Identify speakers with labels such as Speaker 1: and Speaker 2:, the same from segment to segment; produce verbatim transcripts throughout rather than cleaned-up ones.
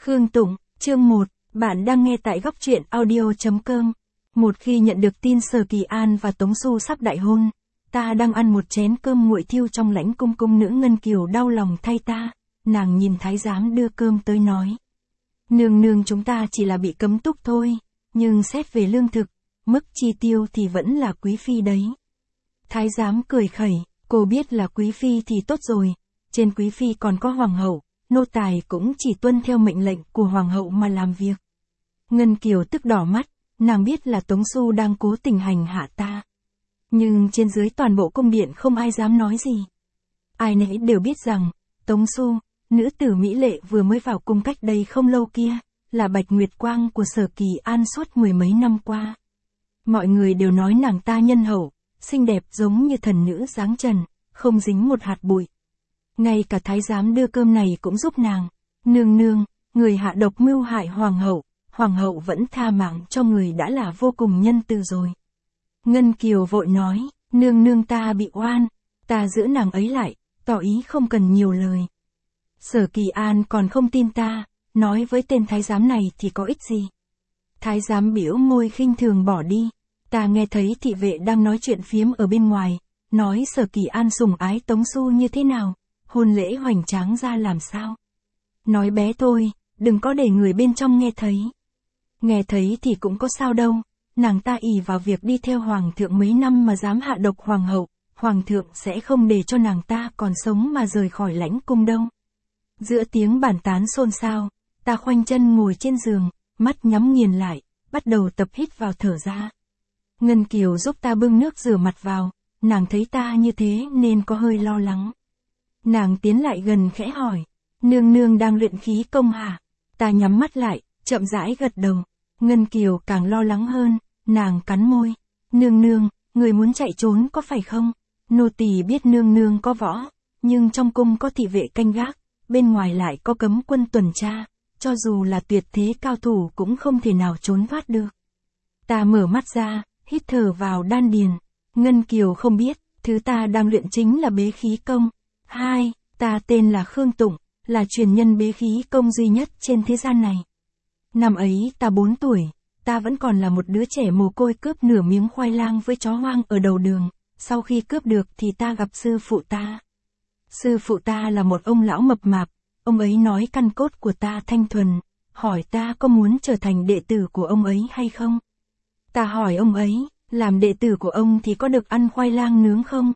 Speaker 1: Khương Tụng, chương một, bạn đang nghe tại góc truyện audio.com. Một khi nhận được tin Sở Kỳ An và Tống Xu sắp đại hôn, ta đang ăn một chén cơm nguội thiêu trong lãnh cung, cung nữ Ngân Kiều đau lòng thay ta, nàng nhìn thái giám đưa cơm tới nói. Nương nương, chúng ta chỉ là bị cấm túc thôi, nhưng xét về lương thực, mức chi tiêu thì vẫn là quý phi đấy. Thái giám cười khẩy, cô biết là quý phi thì tốt rồi, trên quý phi còn có hoàng hậu, nô tài cũng chỉ tuân theo mệnh lệnh của hoàng hậu mà làm việc. Ngân Kiều tức đỏ mắt, nàng biết là Tống Xu đang cố tình hành hạ ta. Nhưng trên dưới toàn bộ cung điện không ai dám nói gì. Ai nấy đều biết rằng, Tống Xu, nữ tử mỹ lệ vừa mới vào cung cách đây không lâu kia, là Bạch Nguyệt Quang của Sở Kỳ An suốt mười mấy năm qua. Mọi người đều nói nàng ta nhân hậu, xinh đẹp giống như thần nữ dáng trần, không dính một hạt bụi. Ngay cả thái giám đưa cơm này cũng giúp nàng. Nương nương, người hạ độc mưu hại hoàng hậu, hoàng hậu vẫn tha mạng cho người đã là vô cùng nhân từ rồi. Ngân Kiều vội nói, nương nương ta bị oan, ta giữ nàng ấy lại, tỏ ý không cần nhiều lời. Sở Kỳ An còn không tin ta, nói với tên thái giám này thì có ích gì. Thái giám bĩu môi khinh thường bỏ đi. Ta nghe thấy thị vệ đang nói chuyện phiếm ở bên ngoài, nói Sở Kỳ An sủng ái Tống Xu như thế nào, hôn lễ hoành tráng ra làm sao. Nói bé thôi, đừng có để người bên trong nghe thấy. Nghe thấy thì cũng có sao đâu, nàng ta ỷ vào việc đi theo hoàng thượng mấy năm mà dám hạ độc hoàng hậu, hoàng thượng sẽ không để cho nàng ta còn sống mà rời khỏi lãnh cung đâu. Giữa tiếng bàn tán xôn xao, ta khoanh chân ngồi trên giường, mắt nhắm nghiền lại, bắt đầu tập hít vào thở ra. Ngân Kiều giúp ta bưng nước rửa mặt vào, nàng thấy ta như thế nên có hơi lo lắng. Nàng tiến lại gần khẽ hỏi, nương nương đang luyện khí công hả? Ta nhắm mắt lại, chậm rãi gật đầu. Ngân Kiều càng lo lắng hơn, nàng cắn môi. Nương nương, người muốn chạy trốn có phải không? Nô tỳ biết nương nương có võ, nhưng trong cung có thị vệ canh gác, bên ngoài lại có cấm quân tuần tra, cho dù là tuyệt thế cao thủ cũng không thể nào trốn thoát được. Ta mở mắt ra, hít thở vào đan điền. Ngân Kiều không biết, thứ ta đang luyện chính là bế khí công. Hai, ta tên là Khương Tụng, là truyền nhân bế khí công duy nhất trên thế gian này. Năm ấy ta bốn tuổi, ta vẫn còn là một đứa trẻ mồ côi cướp nửa miếng khoai lang với chó hoang ở đầu đường, sau khi cướp được thì ta gặp sư phụ ta. Sư phụ ta là một ông lão mập mạp, ông ấy nói căn cốt của ta thanh thuần, hỏi ta có muốn trở thành đệ tử của ông ấy hay không. Ta hỏi ông ấy, làm đệ tử của ông thì có được ăn khoai lang nướng không?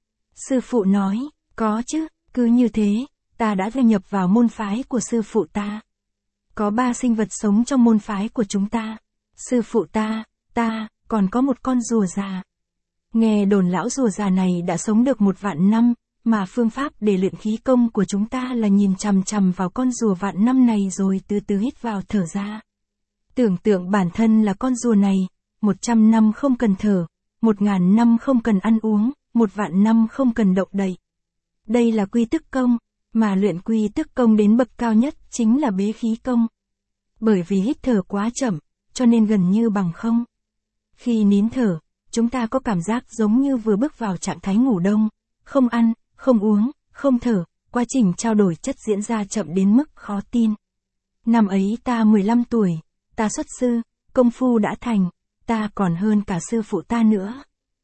Speaker 1: Sư phụ nói, có chứ, cứ như thế, ta đã gia nhập vào môn phái của sư phụ ta. Có ba sinh vật sống trong môn phái của chúng ta. Sư phụ ta, ta, còn có một con rùa già. Nghe đồn lão rùa già này đã sống được một vạn năm, mà phương pháp để luyện khí công của chúng ta là nhìn chằm chằm vào con rùa vạn năm này rồi từ từ hít vào thở ra. Tưởng tượng bản thân là con rùa này, một trăm năm không cần thở, một ngàn năm không cần ăn uống, một vạn năm không cần động đậy. Đây là quy tức công, mà luyện quy tức công đến bậc cao nhất chính là bế khí công. Bởi vì hít thở quá chậm, cho nên gần như bằng không. Khi nín thở, chúng ta có cảm giác giống như vừa bước vào trạng thái ngủ đông, không ăn, không uống, không thở, quá trình trao đổi chất diễn ra chậm đến mức khó tin. Năm ấy ta mười lăm tuổi, ta xuất sư, công phu đã thành, ta còn hơn cả sư phụ ta nữa.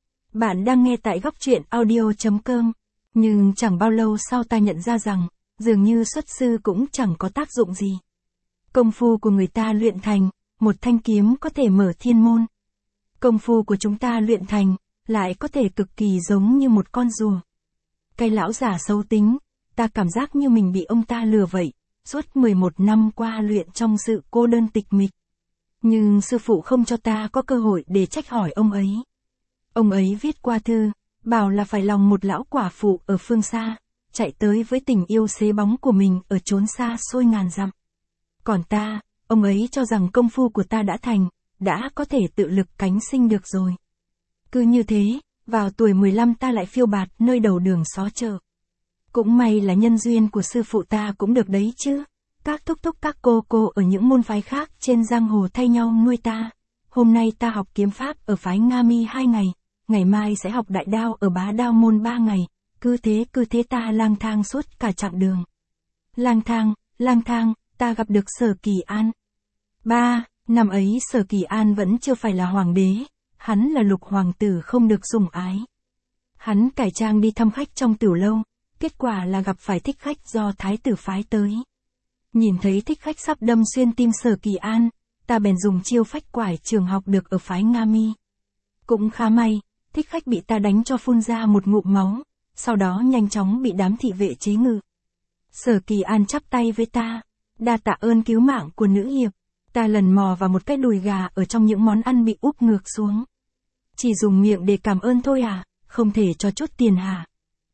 Speaker 1: Bạn đang nghe tại góc truyện audio.com. Nhưng chẳng bao lâu sau ta nhận ra rằng, dường như xuất sư cũng chẳng có tác dụng gì. Công phu của người ta luyện thành, một thanh kiếm có thể mở thiên môn. Công phu của chúng ta luyện thành, lại có thể cực kỳ giống như một con rùa. Cái lão giả xấu tính, ta cảm giác như mình bị ông ta lừa vậy, suốt mười một năm qua luyện trong sự cô đơn tịch mịch. Nhưng sư phụ không cho ta có cơ hội để trách hỏi ông ấy. Ông ấy viết qua thư, bảo là phải lòng một lão quả phụ ở phương xa, chạy tới với tình yêu xế bóng của mình ở chốn xa xôi ngàn dặm. Còn ta, ông ấy cho rằng công phu của ta đã thành, đã có thể tự lực cánh sinh được rồi. Cứ như thế, vào tuổi mười lăm ta lại phiêu bạt nơi đầu đường xó chợ. Cũng may là nhân duyên của sư phụ ta cũng được đấy chứ. Các thúc thúc các cô cô ở những môn phái khác trên giang hồ thay nhau nuôi ta. Hôm nay ta học kiếm pháp ở phái Nga Mi hai ngày. Ngày mai sẽ học đại đao ở Bá Đao môn ba ngày, cứ thế cứ thế ta lang thang suốt cả chặng đường. Lang thang, lang thang, ta gặp được Sở Kỳ An. ba. Năm ấy Sở Kỳ An vẫn chưa phải là hoàng đế, hắn là lục hoàng tử không được sủng ái. Hắn cải trang đi thăm khách trong tiểu lâu, kết quả là gặp phải thích khách do thái tử phái tới. Nhìn thấy thích khách sắp đâm xuyên tim Sở Kỳ An, ta bèn dùng chiêu phách quải trường học được ở phái Nga Mi. Cũng khá may, thích khách bị ta đánh cho phun ra một ngụm máu, sau đó nhanh chóng bị đám thị vệ chế ngự. Sở Kỳ An chắp tay với ta, đa tạ ơn cứu mạng của nữ hiệp. Ta lần mò vào một cái đùi gà ở trong những món ăn bị úp ngược xuống. Chỉ dùng miệng để cảm ơn thôi à, không thể cho chút tiền hả?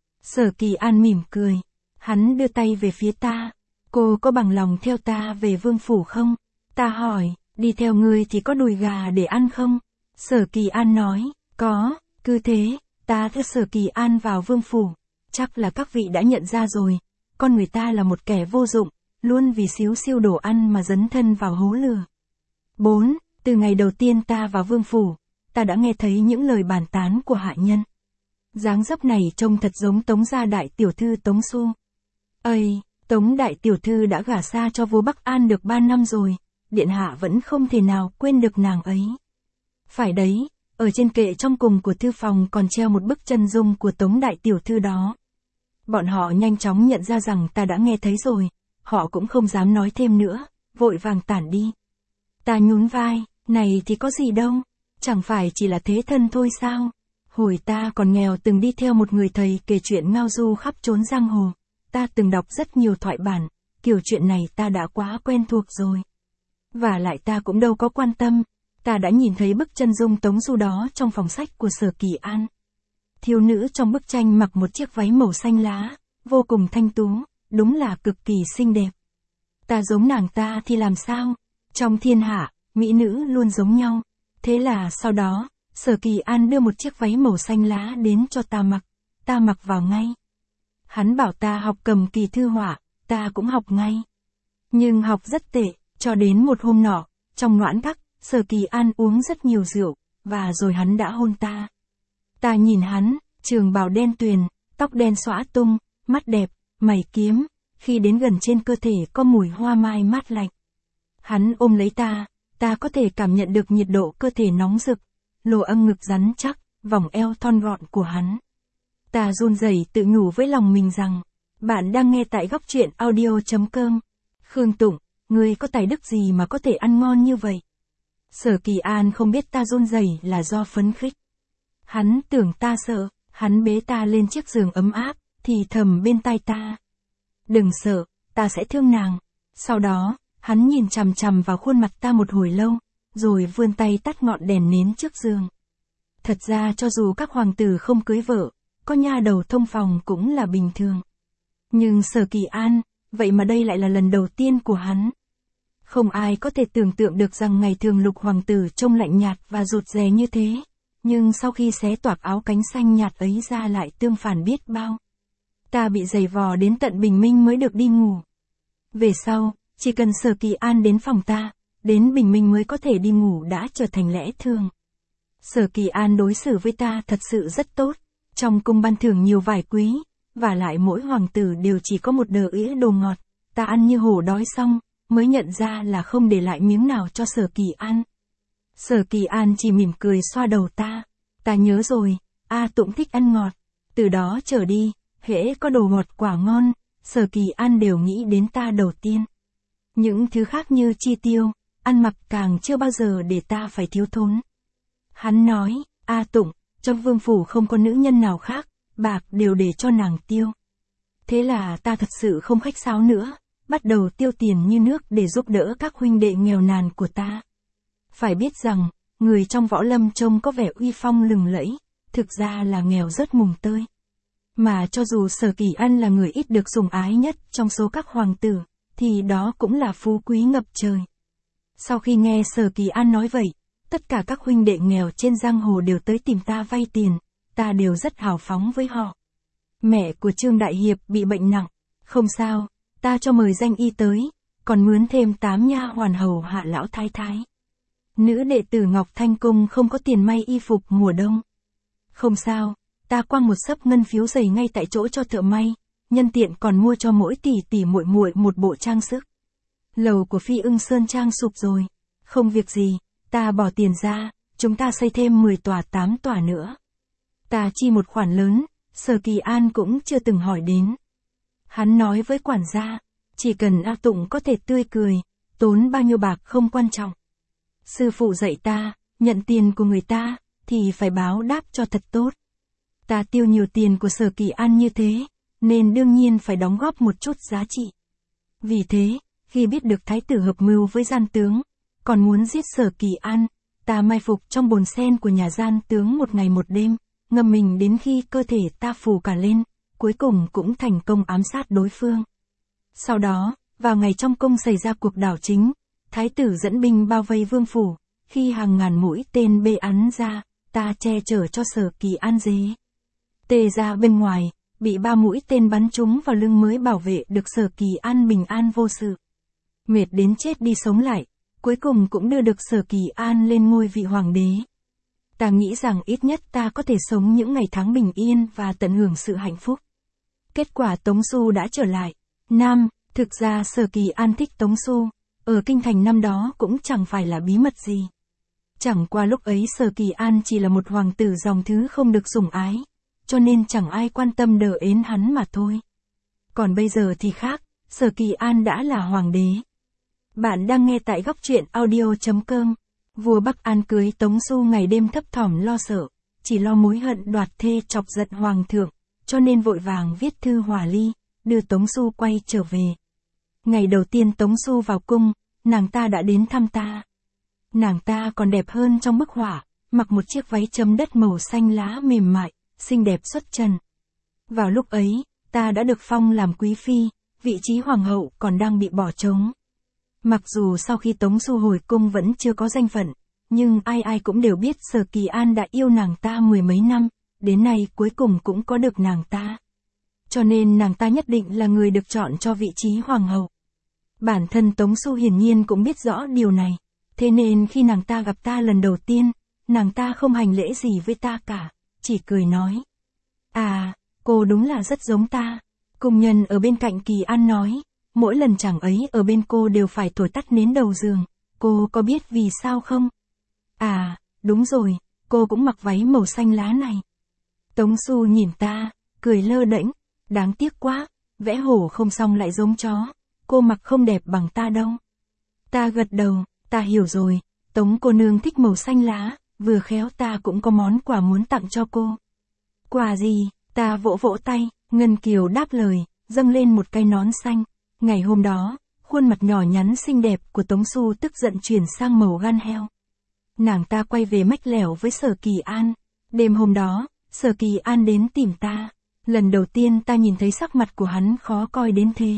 Speaker 1: Sở Kỳ An mỉm cười, hắn đưa tay về phía ta. Cô có bằng lòng theo ta về vương phủ không? Ta hỏi, đi theo ngươi thì có đùi gà để ăn không? Sở Kỳ An nói, có, cứ thế, ta theo Sở Kỳ An vào vương phủ. Chắc là các vị đã nhận ra rồi, con người ta là một kẻ vô dụng, luôn vì xíu xiu đồ ăn mà dấn thân vào hố lửa. bốn. Từ ngày đầu tiên ta vào vương phủ, ta đã nghe thấy những lời bàn tán của hạ nhân. Dáng dấp này trông thật giống Tống gia đại tiểu thư Tống Xu. Ây, Tống đại tiểu thư đã gả xa cho vua Bắc An được ba năm rồi, điện hạ vẫn không thể nào quên được nàng ấy. Phải đấy, ở trên kệ trong cùng của thư phòng còn treo một bức chân dung của Tống đại tiểu thư đó. Bọn họ nhanh chóng nhận ra rằng ta đã nghe thấy rồi, họ cũng không dám nói thêm nữa, vội vàng tản đi. Ta nhún vai, này thì có gì đâu, chẳng phải chỉ là thế thân thôi sao? Hồi ta còn nghèo từng đi theo một người thầy kể chuyện ngao du khắp chốn giang hồ, ta từng đọc rất nhiều thoại bản, kiểu chuyện này ta đã quá quen thuộc rồi. Và lại ta cũng đâu có quan tâm, ta đã nhìn thấy bức chân dung Tống Du đó trong phòng sách của Sở Kỳ An. Thiếu nữ trong bức tranh mặc một chiếc váy màu xanh lá, vô cùng thanh tú, đúng là cực kỳ xinh đẹp. Ta giống nàng ta thì làm sao? Trong thiên hạ, mỹ nữ luôn giống nhau. Thế là sau đó, Sở Kỳ An đưa một chiếc váy màu xanh lá đến cho ta mặc, ta mặc vào ngay. Hắn bảo ta học cầm kỳ thư họa, ta cũng học ngay. Nhưng học rất tệ, cho đến một hôm nọ, trong noãn các, Sở Kỳ An uống rất nhiều rượu, và rồi hắn đã hôn ta. Ta nhìn hắn, trường bào đen tuyền, tóc đen xõa tung, mắt đẹp, mày kiếm, khi đến gần trên cơ thể có mùi hoa mai mát lạnh. Hắn ôm lấy ta, ta có thể cảm nhận được nhiệt độ cơ thể nóng rực, lồ âng ngực rắn chắc, vòng eo thon gọn của hắn. Ta run rẩy tự nhủ với lòng mình rằng, bạn đang nghe tại góc truyện audio chấm com. Khương Tụng, ngươi có tài đức gì mà có thể ăn ngon như vậy? Sở Kỳ An không biết ta run rẩy là do phấn khích. Hắn tưởng ta sợ, hắn bế ta lên chiếc giường ấm áp, thì thầm bên tai ta. Đừng sợ, ta sẽ thương nàng. Sau đó, hắn nhìn chằm chằm vào khuôn mặt ta một hồi lâu, rồi vươn tay tắt ngọn đèn nến trước giường. Thật ra cho dù các hoàng tử không cưới vợ, có nha đầu thông phòng cũng là bình thường. Nhưng Sở Kỳ An, vậy mà đây lại là lần đầu tiên của hắn. Không ai có thể tưởng tượng được rằng ngày thường lục hoàng tử trông lạnh nhạt và rụt rè như thế, nhưng sau khi xé toạc áo cánh xanh nhạt ấy ra lại tương phản biết bao. Ta bị giày vò đến tận bình minh mới được đi ngủ. Về sau, chỉ cần Sở Kỳ An đến phòng ta, đến bình minh mới có thể đi ngủ đã trở thành lẽ thường. Sở Kỳ An đối xử với ta thật sự rất tốt, trong cung ban thưởng nhiều vải quý, và lại mỗi hoàng tử đều chỉ có một đờ ĩa đồ ngọt, ta ăn như hổ đói xong, mới nhận ra là không để lại miếng nào cho Sở Kỳ An. Sở Kỳ An chỉ mỉm cười xoa đầu ta, ta nhớ rồi, A Tụng thích ăn ngọt, từ đó trở đi, hễ có đồ ngọt quả ngon, Sở Kỳ An đều nghĩ đến ta đầu tiên. Những thứ khác như chi tiêu, ăn mặc càng chưa bao giờ để ta phải thiếu thốn. Hắn nói, A Tụng, trong vương phủ không có nữ nhân nào khác, bạc đều để cho nàng tiêu. Thế là ta thật sự không khách sáo nữa, bắt đầu tiêu tiền như nước để giúp đỡ các huynh đệ nghèo nàn của ta. Phải biết rằng, người trong võ lâm trông có vẻ uy phong lừng lẫy, thực ra là nghèo rất mùng tơi. Mà cho dù Sở Kỳ An là người ít được sủng ái nhất trong số các hoàng tử, thì đó cũng là phú quý ngập trời. Sau khi nghe Sở Kỳ An nói vậy, tất cả các huynh đệ nghèo trên giang hồ đều tới tìm ta vay tiền, ta đều rất hào phóng với họ. Mẹ của Trương Đại Hiệp bị bệnh nặng, không sao, ta cho mời danh y tới, còn mướn thêm tám nha hoàn hầu hạ lão thái thái. Nữ đệ tử Ngọc Thanh Cung không có tiền may y phục mùa đông. Không sao, ta quăng một xấp ngân phiếu giày ngay tại chỗ cho thợ may, nhân tiện còn mua cho mỗi tỷ tỷ muội muội một bộ trang sức. lầu của Phi Ưng Sơn Trang sụp rồi. Không việc gì, ta bỏ tiền ra, chúng ta xây thêm mười tòa tám tòa nữa. Ta chi một khoản lớn, Sở Kỳ An cũng chưa từng hỏi đến. Hắn nói với quản gia, chỉ cần A Tụng có thể tươi cười, tốn bao nhiêu bạc không quan trọng. Sư phụ dạy ta, nhận tiền của người ta, thì phải báo đáp cho thật tốt. Ta tiêu nhiều tiền của Sở Kỳ An như thế, nên đương nhiên phải đóng góp một chút giá trị. Vì thế, khi biết được thái tử hợp mưu với gian tướng, còn muốn giết Sở Kỳ An, ta mai phục trong bồn sen của nhà gian tướng một ngày một đêm, ngâm mình đến khi cơ thể ta phù cả lên, cuối cùng cũng thành công ám sát đối phương. Sau đó, vào ngày trong cung xảy ra cuộc đảo chính, thái tử dẫn binh bao vây vương phủ, khi hàng ngàn mũi tên bê bắn ra, ta che chở cho Sở Kỳ An dế. Tê ra bên ngoài, bị ba mũi tên bắn trúng vào lưng mới bảo vệ được Sở Kỳ An bình an vô sự. Mệt đến chết đi sống lại, cuối cùng cũng đưa được Sở Kỳ An lên ngôi vị hoàng đế. Ta nghĩ rằng ít nhất ta có thể sống những ngày tháng bình yên và tận hưởng sự hạnh phúc. Kết quả Tống Xu đã trở lại. Nam, thực ra Sở Kỳ An thích Tống Xu, ở kinh thành năm đó cũng chẳng phải là bí mật gì. Chẳng qua lúc ấy Sở Kỳ An chỉ là một hoàng tử dòng thứ không được sủng ái, cho nên chẳng ai quan tâm đờ ến hắn mà thôi. Còn bây giờ thì khác, Sở Kỳ An đã là hoàng đế. Bạn đang nghe tại góc truyện audio chấm com. Vua Bắc An cưới Tống Xu ngày đêm thấp thỏm lo sợ, chỉ lo mối hận đoạt thê chọc giận hoàng thượng, cho nên vội vàng viết thư hòa ly, đưa Tống Xu quay trở về. Ngày đầu tiên Tống Xu vào cung, nàng ta đã đến thăm ta. Nàng ta còn đẹp hơn trong bức họa, mặc một chiếc váy chấm đất màu xanh lá mềm mại, xinh đẹp xuất trần. Vào lúc ấy, ta đã được phong làm quý phi, vị trí hoàng hậu còn đang bị bỏ trống. Mặc dù sau khi Tống Xu hồi cung vẫn chưa có danh phận, nhưng ai ai cũng đều biết Sở Kỳ An đã yêu nàng ta mười mấy năm, đến nay cuối cùng cũng có được nàng ta. Cho nên nàng ta nhất định là người được chọn cho vị trí hoàng hậu. Bản thân Tống Xu hiển nhiên cũng biết rõ điều này, thế nên khi nàng ta gặp ta lần đầu tiên, nàng ta không hành lễ gì với ta cả, chỉ cười nói. À, cô đúng là rất giống ta. Cung nhân ở bên cạnh Kỳ An nói, mỗi lần chàng ấy ở bên cô đều phải thổi tắt nến đầu giường, cô có biết vì sao không? À, đúng rồi, cô cũng mặc váy màu xanh lá này. Tống Xu nhìn ta, cười lơ đễnh, đáng tiếc quá, vẽ hổ không xong lại giống chó, cô mặc không đẹp bằng ta đâu. Ta gật đầu, ta hiểu rồi, Tống cô nương thích màu xanh lá, vừa khéo ta cũng có món quà muốn tặng cho cô. Quà gì? Ta vỗ vỗ tay, Ngân Kiều đáp lời, dâng lên một cái nón xanh. Ngày hôm đó, khuôn mặt nhỏ nhắn xinh đẹp của Tống Xu tức giận chuyển sang màu gan heo. Nàng ta quay về mách lẻo với Sở Kỳ An. Đêm hôm đó, Sở Kỳ An đến tìm ta. Lần đầu tiên ta nhìn thấy sắc mặt của hắn khó coi đến thế.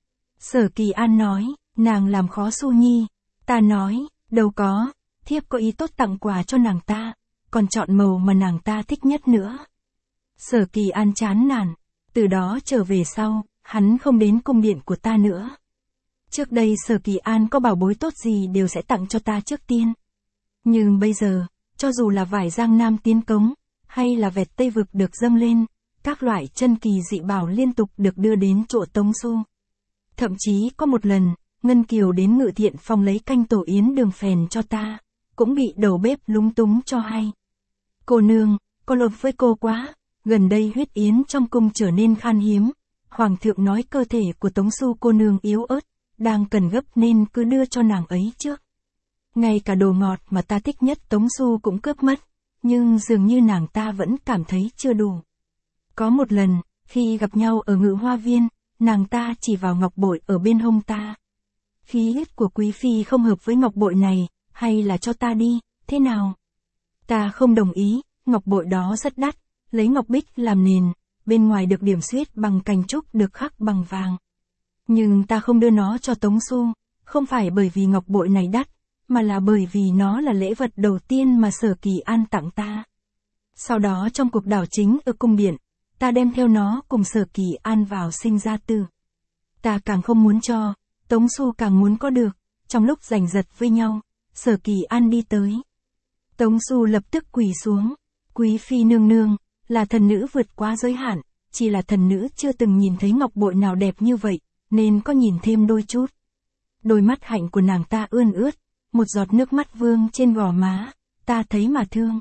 Speaker 1: Sở Kỳ An nói, nàng làm khó Xu Nhi. Ta nói, đâu có, thiếp có ý tốt tặng quà cho nàng ta, còn chọn màu mà nàng ta thích nhất nữa. Sở Kỳ An chán nản, từ đó trở về sau, hắn không đến cung điện của ta nữa. Trước đây Sở Kỳ An có bảo bối tốt gì đều sẽ tặng cho ta trước tiên. Nhưng bây giờ, cho dù là vải Giang Nam tiến cống, hay là vẹt Tây Vực được dâng lên, các loại chân kỳ dị bảo liên tục được đưa đến chỗ Tống Xu. Thậm chí có một lần, Ngân Kiều đến Ngự Thiện Phòng lấy canh tổ yến đường phèn cho ta, cũng bị đầu bếp lúng túng cho hay. Cô nương, có lỗi với cô quá, gần đây huyết yến trong cung trở nên khan hiếm. Hoàng thượng nói cơ thể của Tống Xu cô nương yếu ớt, đang cần gấp nên cứ đưa cho nàng ấy trước. Ngay cả đồ ngọt mà ta thích nhất Tống Xu cũng cướp mất, nhưng dường như nàng ta vẫn cảm thấy chưa đủ. Có một lần, khi gặp nhau ở Ngự Hoa Viên, nàng ta chỉ vào ngọc bội ở bên hông ta. Khí huyết của quý phi không hợp với ngọc bội này, hay là cho ta đi, thế nào? Ta không đồng ý, ngọc bội đó rất đắt, lấy ngọc bích làm nền, bên ngoài được điểm xuyết bằng cành trúc được khắc bằng vàng. Nhưng ta không đưa nó cho Tống Xu, không phải bởi vì ngọc bội này đắt, mà là bởi vì nó là lễ vật đầu tiên mà Sở Kỳ An tặng ta. Sau đó trong cuộc đảo chính ở cung điện, ta đem theo nó cùng Sở Kỳ An vào sinh ra tử. Ta càng không muốn cho, Tống Xu càng muốn có được. Trong lúc giành giật với nhau, Sở Kỳ An đi tới. Tống Xu lập tức quỳ xuống. Quý phi nương nương, là thần nữ vượt quá giới hạn, chỉ là thần nữ chưa từng nhìn thấy ngọc bội nào đẹp như vậy, nên có nhìn thêm đôi chút. Đôi mắt hạnh của nàng ta ươn ướt, một giọt nước mắt vương trên gò má, ta thấy mà thương.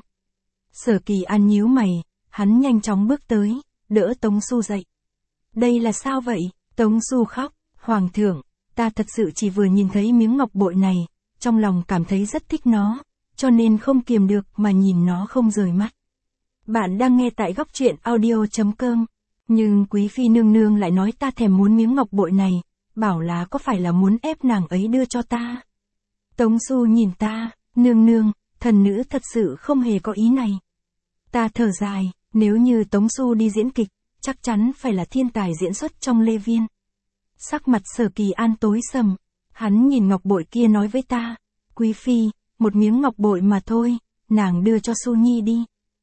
Speaker 1: Sở Kỳ An nhíu mày, hắn nhanh chóng bước tới, đỡ Tống Xu dậy. Đây là sao vậy? Tống Xu khóc, Hoàng thượng, ta thật sự chỉ vừa nhìn thấy miếng ngọc bội này, trong lòng cảm thấy rất thích nó, cho nên không kiềm được mà nhìn nó không rời mắt. Bạn đang nghe tại góc truyện audio.com, nhưng Quý Phi nương nương lại nói ta thèm muốn miếng ngọc bội này, bảo là có phải là muốn ép nàng ấy đưa cho ta. Tống Xu nhìn ta, nương nương, thần nữ thật sự không hề có ý này. Ta thở dài, nếu như Tống Xu đi diễn kịch, chắc chắn phải là thiên tài diễn xuất trong Lê Viên. Sắc mặt Sở Kỳ An tối sầm, hắn nhìn ngọc bội kia nói với ta, Quý Phi, một miếng ngọc bội mà thôi, nàng đưa cho Xu Nhi đi.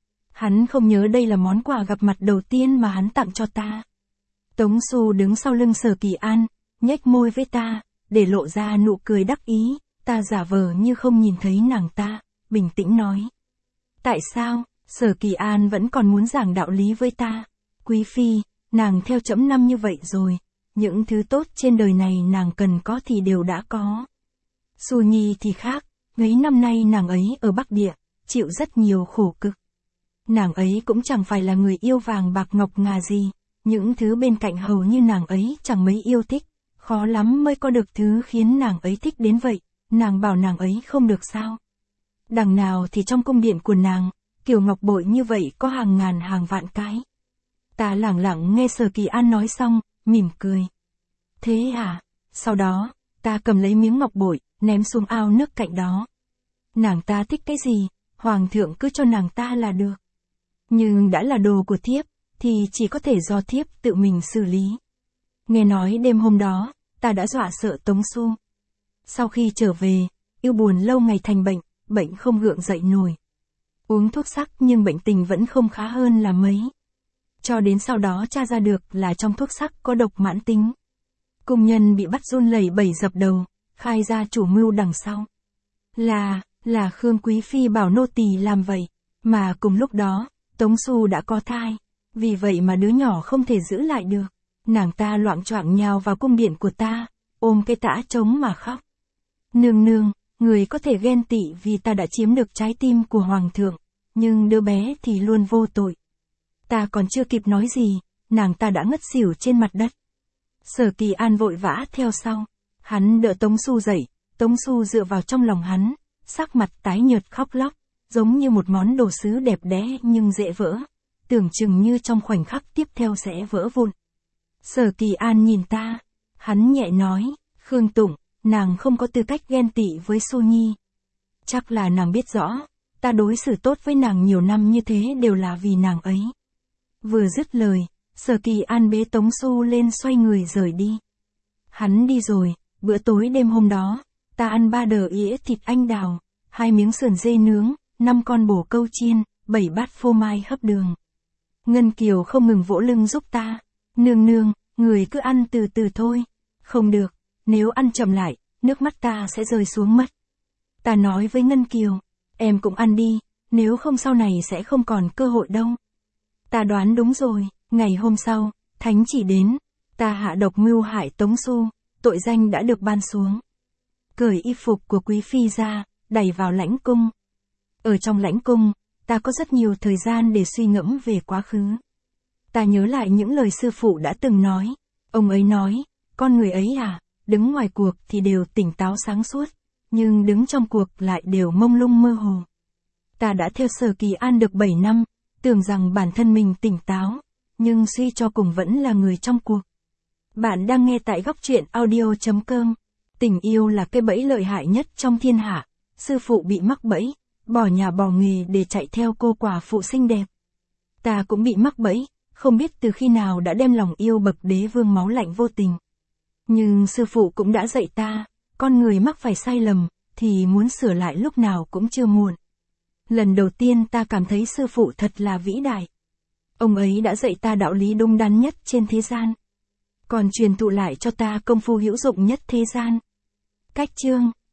Speaker 1: Hắn không nhớ đây là món quà gặp mặt đầu tiên mà hắn tặng cho ta. Tống Xu đứng sau lưng Sở Kỳ An, nhếch môi với ta, để lộ ra nụ cười đắc ý, ta giả vờ như không nhìn thấy nàng ta, bình tĩnh nói. Tại sao, Sở Kỳ An vẫn còn muốn giảng đạo lý với ta? Quý Phi, nàng theo trẫm năm như vậy rồi, những thứ tốt trên đời này nàng cần có thì đều đã có. Xu Nhi thì khác, mấy năm nay nàng ấy ở Bắc Địa, chịu rất nhiều khổ cực. Nàng ấy cũng chẳng phải là người yêu vàng bạc ngọc ngà gì, những thứ bên cạnh hầu như nàng ấy chẳng mấy yêu thích, khó lắm mới có được thứ khiến nàng ấy thích đến vậy, nàng bảo nàng ấy không được sao. Đằng nào thì trong cung điện của nàng, kiểu ngọc bội như vậy có hàng ngàn hàng vạn cái. Ta lẳng lặng nghe Sở Kỳ An nói xong, mỉm cười. Thế à? Sau đó, ta cầm lấy miếng ngọc bội, ném xuống ao nước cạnh đó. Nàng ta thích cái gì, Hoàng thượng cứ cho nàng ta là được. Nhưng đã là đồ của thiếp, thì chỉ có thể do thiếp tự mình xử lý. Nghe nói đêm hôm đó, ta đã dọa sợ Tống Xu. Sau khi trở về, yêu buồn lâu ngày thành bệnh, bệnh không gượng dậy nổi. Uống thuốc sắc nhưng bệnh tình vẫn không khá hơn là mấy. Cho đến sau đó tra ra được là trong thuốc sắc có độc mãn tính. Cung nhân bị bắt run lẩy bẩy dập đầu, khai ra chủ mưu đằng sau. Là, là Khương Quý Phi bảo nô tỳ làm vậy, mà cùng lúc đó, Tống Xu đã có thai, vì vậy mà đứa nhỏ không thể giữ lại được. Nàng ta loạng choạng nhào vào cung điện của ta, ôm cái tã trống mà khóc. Nương nương, người có thể ghen tị vì ta đã chiếm được trái tim của Hoàng thượng, nhưng đứa bé thì luôn vô tội. Ta còn chưa kịp nói gì, nàng ta đã ngất xỉu trên mặt đất. Sở Kỳ An vội vã theo sau, hắn đỡ Tống Xu dậy, Tống Xu dựa vào trong lòng hắn, sắc mặt tái nhợt khóc lóc, giống như một món đồ sứ đẹp đẽ nhưng dễ vỡ, tưởng chừng như trong khoảnh khắc tiếp theo sẽ vỡ vụn. Sở Kỳ An nhìn ta, hắn nhẹ nói, Khương Tụng, nàng không có tư cách ghen tị với Xu Nhi. Chắc là nàng biết rõ, ta đối xử tốt với nàng nhiều năm như thế đều là vì nàng ấy. Vừa dứt lời, Sở Kỳ An bế Tống Xu lên xoay người rời đi. Hắn đi rồi, bữa tối đêm hôm đó, ta ăn ba đờ ĩa thịt anh đào, hai miếng sườn dê nướng, năm con bổ câu chiên, bảy bát phô mai hấp đường. Ngân Kiều không ngừng vỗ lưng giúp ta. Nương nương, người cứ ăn từ từ thôi. Không được, nếu ăn chậm lại, nước mắt ta sẽ rơi xuống mất. Ta nói với Ngân Kiều, em cũng ăn đi, nếu không sau này sẽ không còn cơ hội đâu. Ta đoán đúng rồi, ngày hôm sau, thánh chỉ đến, ta hạ độc mưu hại Tống Xu, tội danh đã được ban xuống. Cởi y phục của Quý Phi ra, đẩy vào lãnh cung. Ở trong lãnh cung, ta có rất nhiều thời gian để suy ngẫm về quá khứ. Ta nhớ lại những lời sư phụ đã từng nói. Ông ấy nói, con người ấy à, đứng ngoài cuộc thì đều tỉnh táo sáng suốt, nhưng đứng trong cuộc lại đều mông lung mơ hồ. Ta đã theo Sở Kỳ An được bảy năm, tưởng rằng bản thân mình tỉnh táo, nhưng suy cho cùng vẫn là người trong cuộc. Bạn đang nghe tại góc truyện audio.com. Tình yêu là cái bẫy lợi hại nhất trong thiên hạ. Sư phụ bị mắc bẫy, bỏ nhà bỏ nghề để chạy theo cô quả phụ xinh đẹp. Ta cũng bị mắc bẫy, không biết từ khi nào đã đem lòng yêu bậc đế vương máu lạnh vô tình. Nhưng sư phụ cũng đã dạy ta, con người mắc phải sai lầm, thì muốn sửa lại lúc nào cũng chưa muộn. Lần đầu tiên ta cảm thấy sư phụ thật là vĩ đại. Ông ấy đã dạy ta đạo lý đúng đắn nhất trên thế gian. Còn truyền thụ lại cho ta công phu hữu dụng nhất thế gian. Cách chương